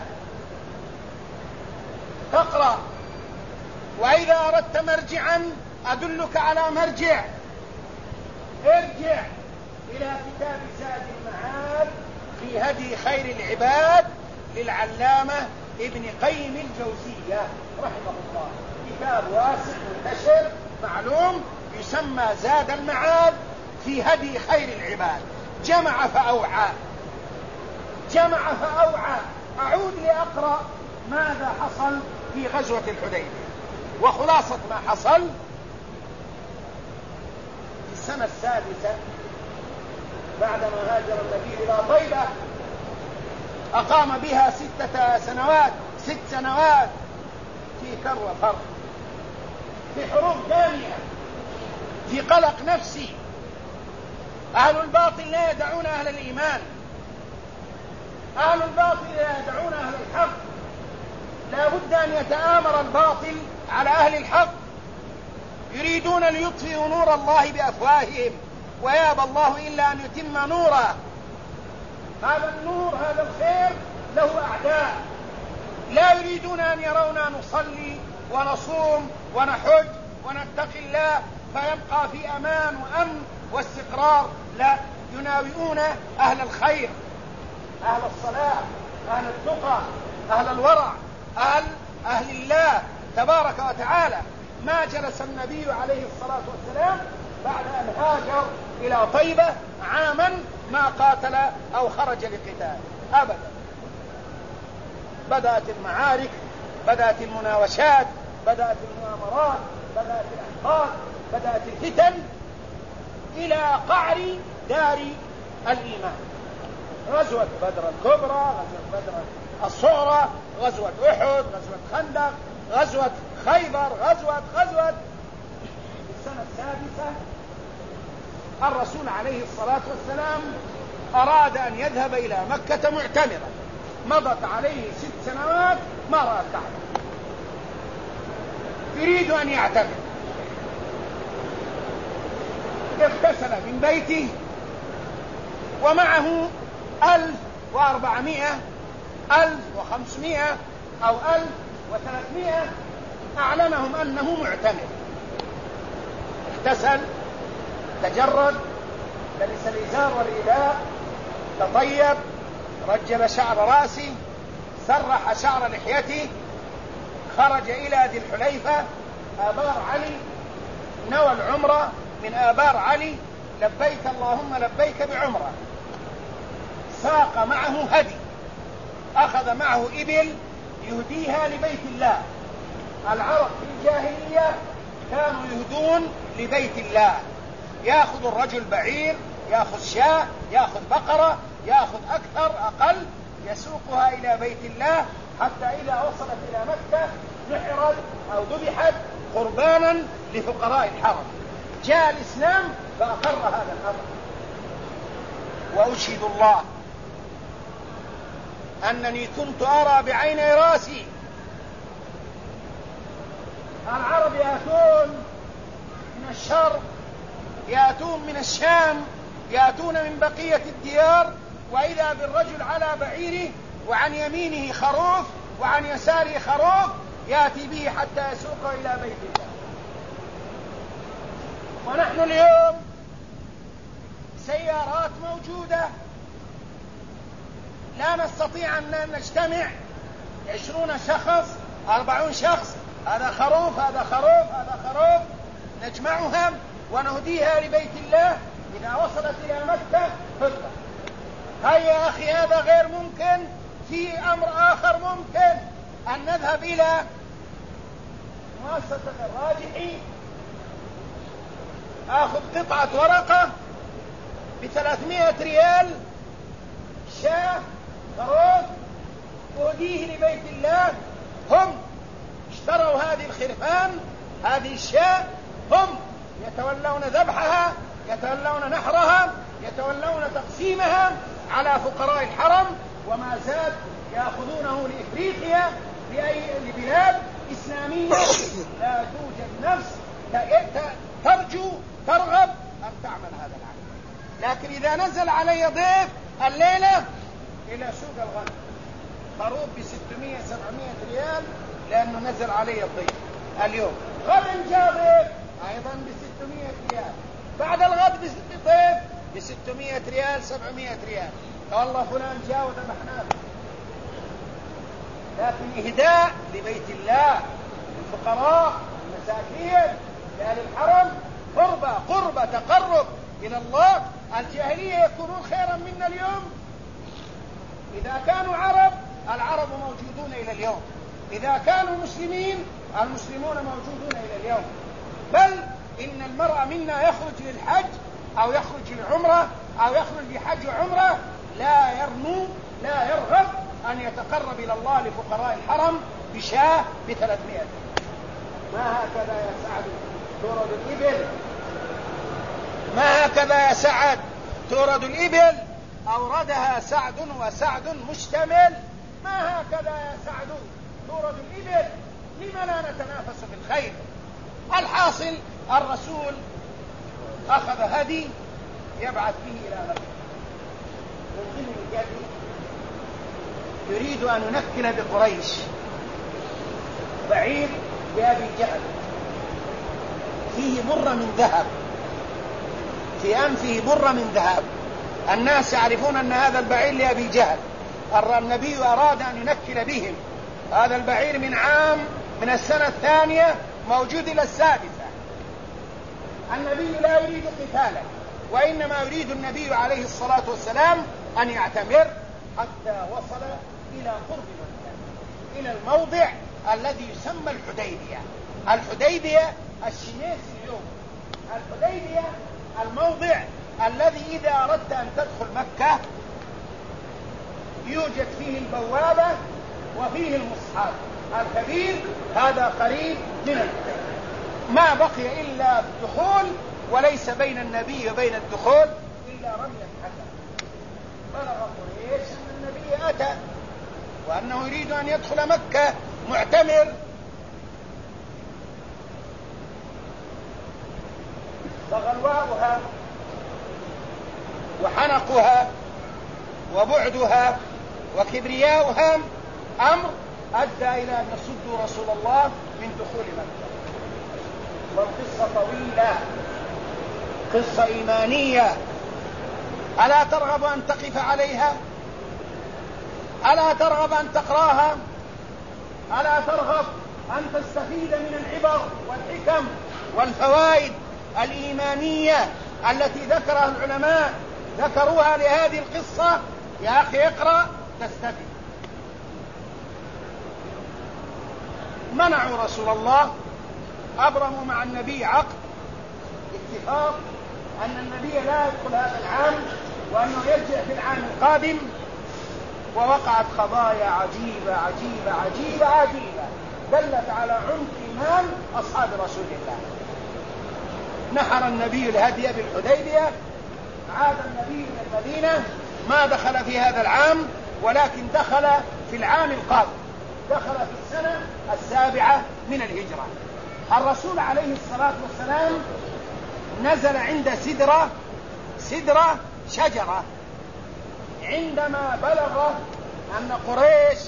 تقرأ. وإذا أردت مرجعا أدلك على مرجع، ارجع إلى كتاب زاد المعاد في هدي خير العباد للعلامة ابن قيم الجوزية رحمه الله. كتاب واسع منتشر معلوم يسمى زاد المعاد في هدي خير العباد. جمع فأوعى. أعود لأقرأ ماذا حصل في غزوة الحديبية. وخلاصة ما حصل في السنة السادسة بعدما هاجر النبي إلى طيبة، أقام بها 6 سنوات في كر وفر، في حروب دامية، في قلق نفسي. أهل الباطل لا يدعون أهل الإيمان، أهل الباطل لا يدعون أهل الحق. لا بد أن يتآمر الباطل على أهل الحق. يريدون ليطفئوا نور الله بأفواههم ويابى الله إلا أن يتم نوره. هذا النور، هذا الخير له أعداء لا يريدون أن يرونا نصلي ونصوم ونحج ونتقي الله فيبقى في أمان وأمن واستقرار. لا، يناوئون أهل الخير، أهل الصلاة، أهل التقى، أهل الورع، أهل الله تبارك وتعالى. ما جلس النبي عليه الصلاة والسلام بعد أن هاجر إلى طيبة عاما ما قاتل أو خرج لقتال أبدا. بدأت المعارك، بدأت المناوشات، بدأت المؤامرات، بدأت الأحقاد، بدأت الفتن إلى قعر دار الإيمان. غزوة بدر الكبرى، غزوة بدر الصغرى، غزوة أحد، غزوة خندق، غزوة خيبر، غزوة في السنة السادسة الرسول عليه الصلاة والسلام أراد أن يذهب إلى مكة معتمرا، مضت عليه 6 سنوات ما رأى الكعبة، يريد أن يعتمر، اغتسل من بيته ومعه 1400 1500 أو 1300 أعلمهم أنه معتمر. اغتسل، تجرد، لبس الإزار والرداء، تطيب، رجل شعر رأسه، سرح شعر لحيته، خرج إلى ذي الحليفة آبار علي، نوى العمرة من آبار علي، لبيك اللهم لبيك بعمرة، ساق معه هدي، أخذ معه إبل يهديها لبيت الله. العرب في الجاهلية كانوا يهدون لبيت الله، يأخذ الرجل بعير، يأخذ شاة، يأخذ بقرة، يأخذ أكثر أقل، يسوقها إلى بيت الله حتى إذا وصلت إلى مكة نحرت أو ذبحت قربانا لفقراء الحرم. جاء الإسلام فأقر هذا الأمر. وأشهد الله أنني كنت أرى بعيني راسي العرب يأتون من الشرق، يأتون من الشام، يأتون من بقية الديار، وإذا بالرجل على بعيره وعن يمينه خروف وعن يساره خروف يأتي به حتى يسوقه إلى بيت الله. ونحن اليوم سيارات موجودة، لا نستطيع أن نجتمع 20 شخص 40 شخص، هذا خروف هذا خروف هذا خروف، نجمعهم ونهديها لبيت الله. إذا وصلت إلى مكة تذبح. هيا يا أخي هذا غير ممكن. في أمر آخر ممكن، أن نذهب إلى مؤسسة الراجحي، آخذ قطعة ورقة ب300 ريال، شاة خروف، أهديه لبيت الله. هم اشتروا هذه الخرفان، هذه الشاة، هم يتولون ذبحها، يتولون نحرها، يتولون تقسيمها على فقراء الحرم، وما زاد يأخذونه لإفريقيا، لبلاد إسلامية لا توجد نفس ترجو ترغب أن تعمل هذا العمل. لكن إذا نزل علي ضيف الليلة إلى سوق الغنم، خروف ب600 700 ريال لأنه نزل علي الضيف اليوم، غدا جاء ضيف أيضا ب600 ريال، بعد الغد ضيف ب600 ريال 700 ريال، والله فلان جاء وذبحناه. لكن إهداء لبيت الله للفقراء المساكين لأهل الحرم قربة تقرب إلى الله. الجاهلية يكونون خيرا منا اليوم. إذا كانوا عرب، العرب موجودون إلى اليوم. إذا كانوا مسلمين، المسلمون موجودون إلى اليوم. بل إن المرء منا يخرج للحج أو يخرج للعمرة أو يخرج لحج وعمرة لا يرغب أن يتقرب إلى الله لفقراء الحرم بشاة ب300. ما هكذا يا سعد تورد الإبل، ما هكذا يا سعد تورد الإبل، أوردها سعد وسعد مشتمل. ما هكذا يا سعد تورد الإبل. لما لا نتنافس في الخير؟ الحاصل الرسول أخذ هدي يبعث به إلى مكة من ضمن الهدي، يريد أن ينكل بقريش بعير بأبي جهل فيه برة من ذهب، في أنفه برة من ذهب. الناس يعرفون أن هذا البعير لأبي جهل. النبي أراد أن ينكل بهم. هذا البعير من السنة الثانية موجود إلى السادسة. النبي لا يريد قتالا، وإنما يريد النبي عليه الصلاة والسلام أن يعتمر حتى وصل إلى قرب مكة، إلى الموضع الذي يسمى الحديبية. الحديبية الشميس اليوم. الحديبية الموضع الذي إذا أردت أن تدخل مكة يوجد فيه البوابة وفيه المصحف الكبير، هذا قريب من الحديبية. ما بقي إلا الدخول، وليس بين النبي وبين الدخول إلا رمي الحجر. بلغ قريش أن النبي أتى وأنه يريد أن يدخل مكة معتمر، فغلواؤها وحنقها وبعدها وكبرياؤها أمر أدى إلى أن يصدوا رسول الله من دخول مكة. والقصة طويلة، قصة إيمانية، ألا ترغب أن تقف عليها؟ ألا ترغب أن تقراها؟ ألا ترغب أن تستفيد من العبر والحكم والفوائد الإيمانية التي ذكرها العلماء ذكروها لهذه القصة؟ يا أخي اقرأ تستفيد. منعوا رسول الله، أبرموا مع النبي عقد اتفاق أن النبي لا يدخل هذا العام وأنه يرجع في العام القادم، ووقعت قضايا عجيبة عجيبة عجيبة عجيبة دلت على عمق إيمان أصحاب رسول الله. نحر النبي الهدي بالحديبية، عاد النبي إلى المدينة، ما دخل في هذا العام ولكن دخل في العام القادم، دخل في السنة 7 من الهجرة. الرسول عليه الصلاة والسلام نزل عند سدرة شجرة عندما بلغ أن قريش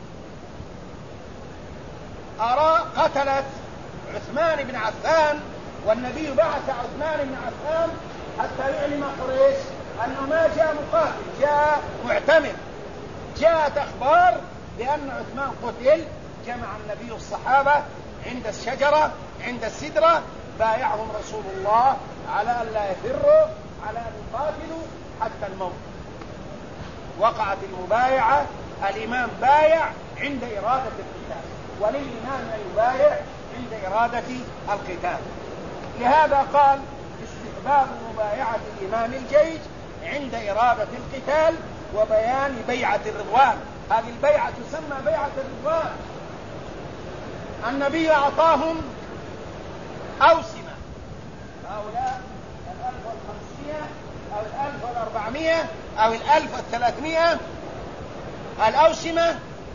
قتلت عثمان بن عفان، والنبي بعث عثمان بن عفان حتى يعلم قريش أنه ما جاء مقاتل، جاء معتمر. جاءت أخبار بأن عثمان قتل، جمع النبي الصحابة عند الشجرة عند السدرة، بايعهم رسول الله على أن لا يفروا، على أن يقاتلوا حتى الموت. وقعت المبايعة، الإمام بايع عند إرادة القتال، وللإمام أن يبايع عند إرادة القتال. لهذا قال استحباب مبايعة الإمام الجيش عند إرادة القتال وبيان بيعة الرضوان. هذه البيعة تسمى بيعة الرضوان. النبي أعطاهم أوسمة، هؤلاء 1500 أو 1400 أو 1300 الأوسمة.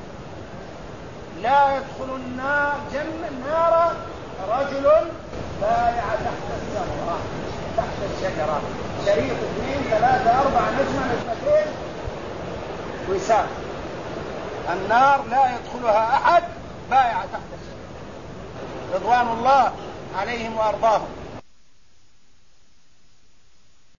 لا يدخل النار رجل بايع تحت الشجرة، تحت الشجرة، شريط 2 3 4 نجمة نجمتين وسام. النار لا يدخلها أحد بايع تحت الشجرة رضوان الله عليهم وأرضاهم.